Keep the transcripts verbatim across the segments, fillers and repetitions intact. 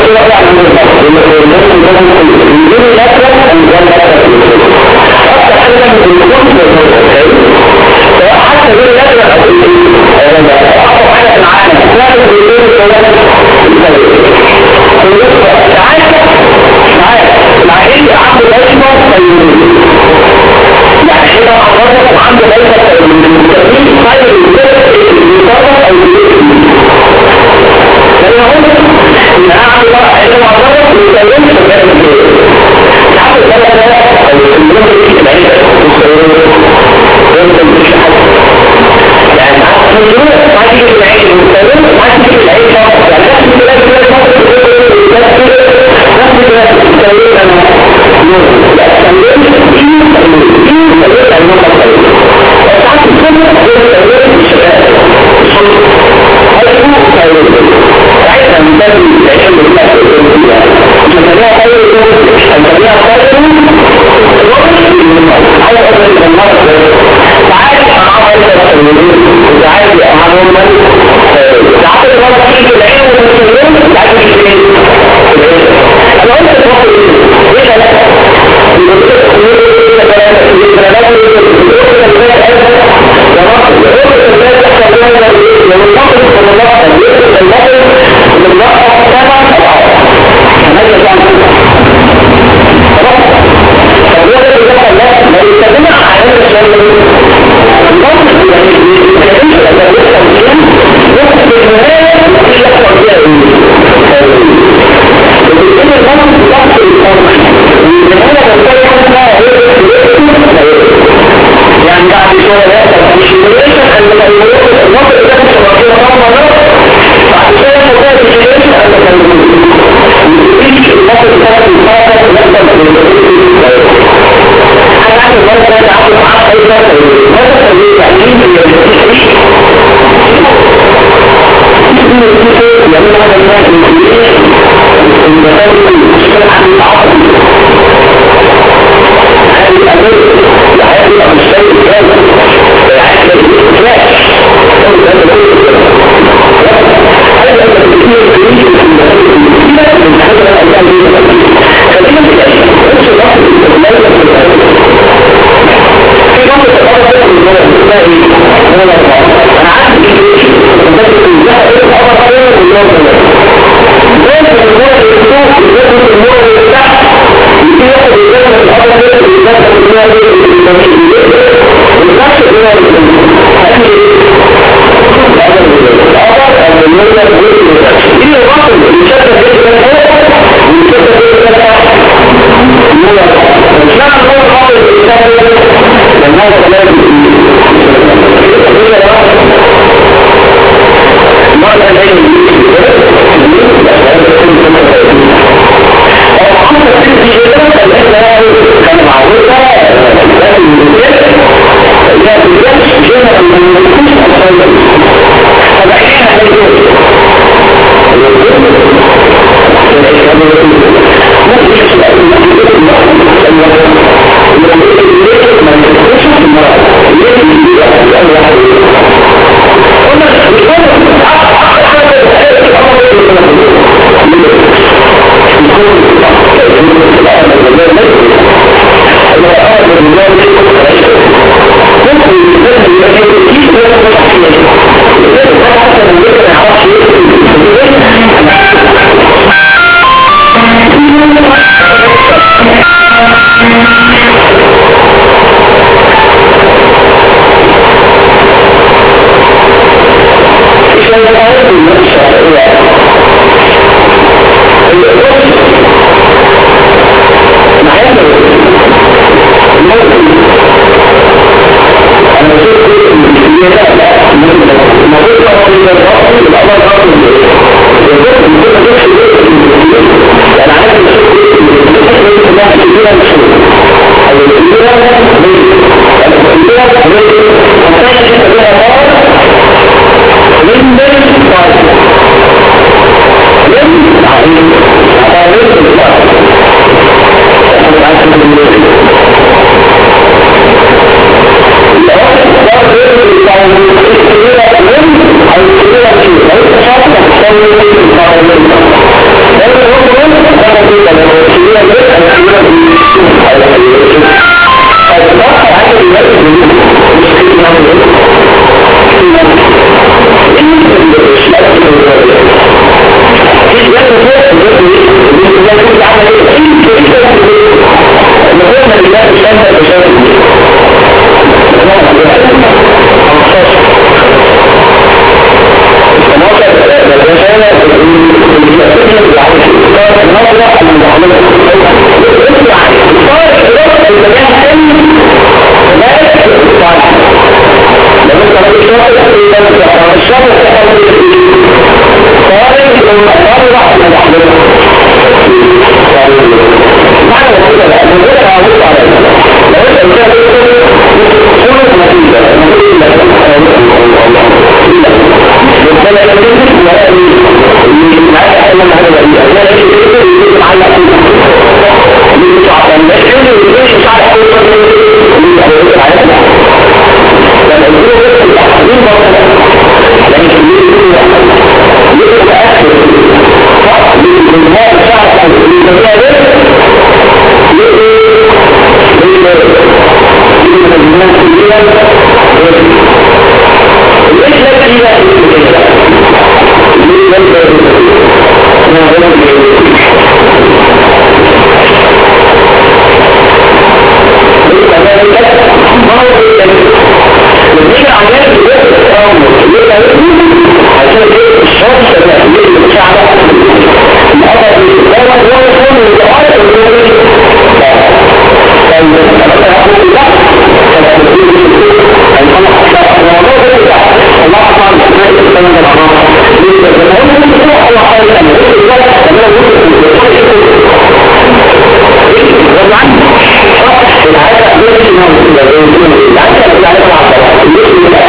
كده يعني من الضغط الناس اللي هم يجيبوا الأكل ويجيبوا الأكل أكتر حاجة من الكل سواء حتى غير الأكل أو أكتر حاجة في العالم لازم يجيبوا الثلاثة تعالى تعالى العائلي عنده بيشبه سيدين يعني حين أخرجت وعنده بيشبه سيدين التأمين خير الزرق المطرق أو الزرق فأنا أقول إن أعمل بقى عندما أخرجت ويسيرين شغال الزرق يحب الثلاثة أو الزرق في العيدة والسيرين ويمكن مش حاجة يعني معاك الزرق معاك في العيدة والسيرين معاك في العيدة يعني نفس الكلام في العيدة نفس الكلام في السيرين أنا نور لا السيرين دي سيرين المنطقة السيرين وساعات السنة هي السيرين الشباب هذا هو السيرين ساعتها مثال العلم بالله نسميها خير نسميها خير على قدر المرض تعالي أمام السيرين وتعالي أمام تعالي المرض فيه العلم والسيرين تعالي الشيء أنا قلت الوقت إيه لا يعني بعد شوية مش مليشن أن المنطقة ده مش مراكبة طبعا بعد شوية مطلع مليشن أن المنطقة ده المنطقة أنا عارف المنطقة ده عارف معاه أي منطقة منطقة دي تعليم يعمل هذا الناس المسؤولين المسؤولين المشكلة عن التعاطي هذه الأمور هذه الشيء الثاني هذا الاستفاش هذا التفكير الجديد من هذا الأمر خلينا نتكلم وش الوقت الاستقلال في وقت الأرض الإسلامي أنا عارف الإنجليزي وبدأت الإنجليزي الأرض غير واليوم غير لازم الأمور الإسلام لازم الأمور الإسلام يجي يأخذ الإسلام الأرض غير الإسلام الإسلام والنفس الإسلام هذه الأرض المية دي الرقم يشتغل جدا ويشتغل جدا مش معنى هو الرقم الإسلام لأن هذا كلام معنى العلم وعمل السلسي جدا كان معروفة لكن الرجال لا تجدش جنة من الملكوش أصلا فبعينها هيدوش ممكن يحصل أن يجب من يتكشف المرأة يجب أن يحصل قلنا بيقولوا أخر حاجة بحيث الأمر يكون عمل ايه؟ ايه ايه ده؟ نقولنا بالله الشمس بشكل كبير. النظر للرسالة الجسدية يعني صار النظرة المعاملة اسمع صار الرسالة المجال الثاني هناك صالح لو انت رأيك شاطر في الشاطر تحاول صارت المطارة المعاملة معنى كده بقى من غير عوض على لو انت كده صورة نتيجة نتيجة وكان يجب أن معك أحلى من هذا الوئية كان يجب أن يجب على يجب على المشكلة ويجب على حوصة من أولوك العالم لما يقولوا بس الأحسين بطلة لكن يجب يجب أكثر يجب الماء الشعب المجال يجب يجب الناس كبيرا ليش لا تجيبها في المجال ليش لا تجيبها ما هو والنيجة عمال بيوقف التأمل يبقى عشان ايه الشخص التأمل المشاعر الأمر بالإسلام هو يكون متعارف بالنسبة فالمسألة هقول الله فالمسألة الموضوع ده الله أعلم ما يتكلم عن الله لما يقول الله الله قال أن يقول الله لما يقول الله العادة يجب أن يكون العادة العادة العادة يجب أن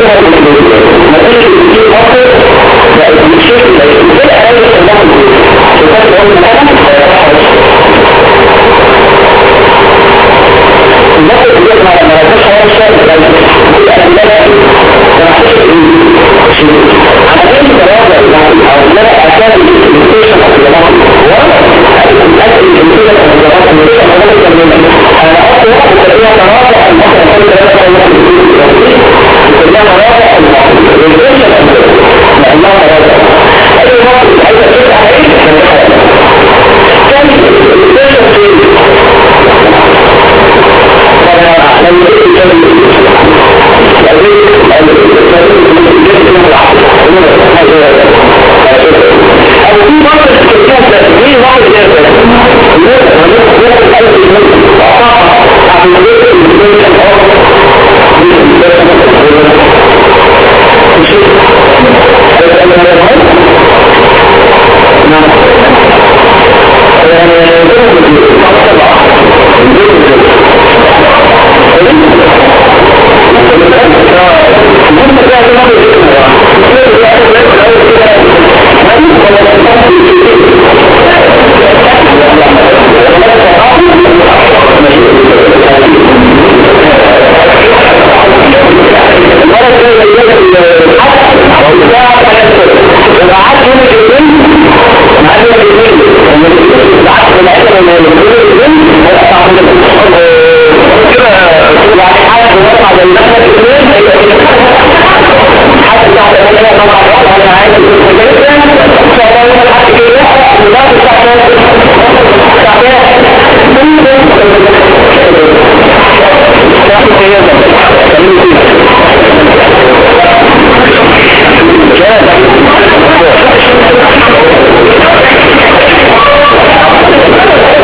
هو نتيجة الكتير أكتر بقت بتشوف كده أقل استخدام وكانت تقول مثلا النقطة اللي ما نعرفش هو الشيء الثاني كل أدلة ونحسب على غير التراجع أو لا أكاد الإنتيشن أو الجماعة وأنا أكد الإنتيشن أو الجماعة الإنتيشن أو الجماعة أنا أقول وقت تقريبا تراجع المصر كل ثلاثة كلها تراجع الإنتيشن لأنها تراجع أي وقت عايزة تشوف على إيه كان الإنتيشن فين لما أو في بعض الكتاب في بعض الكتاب حتى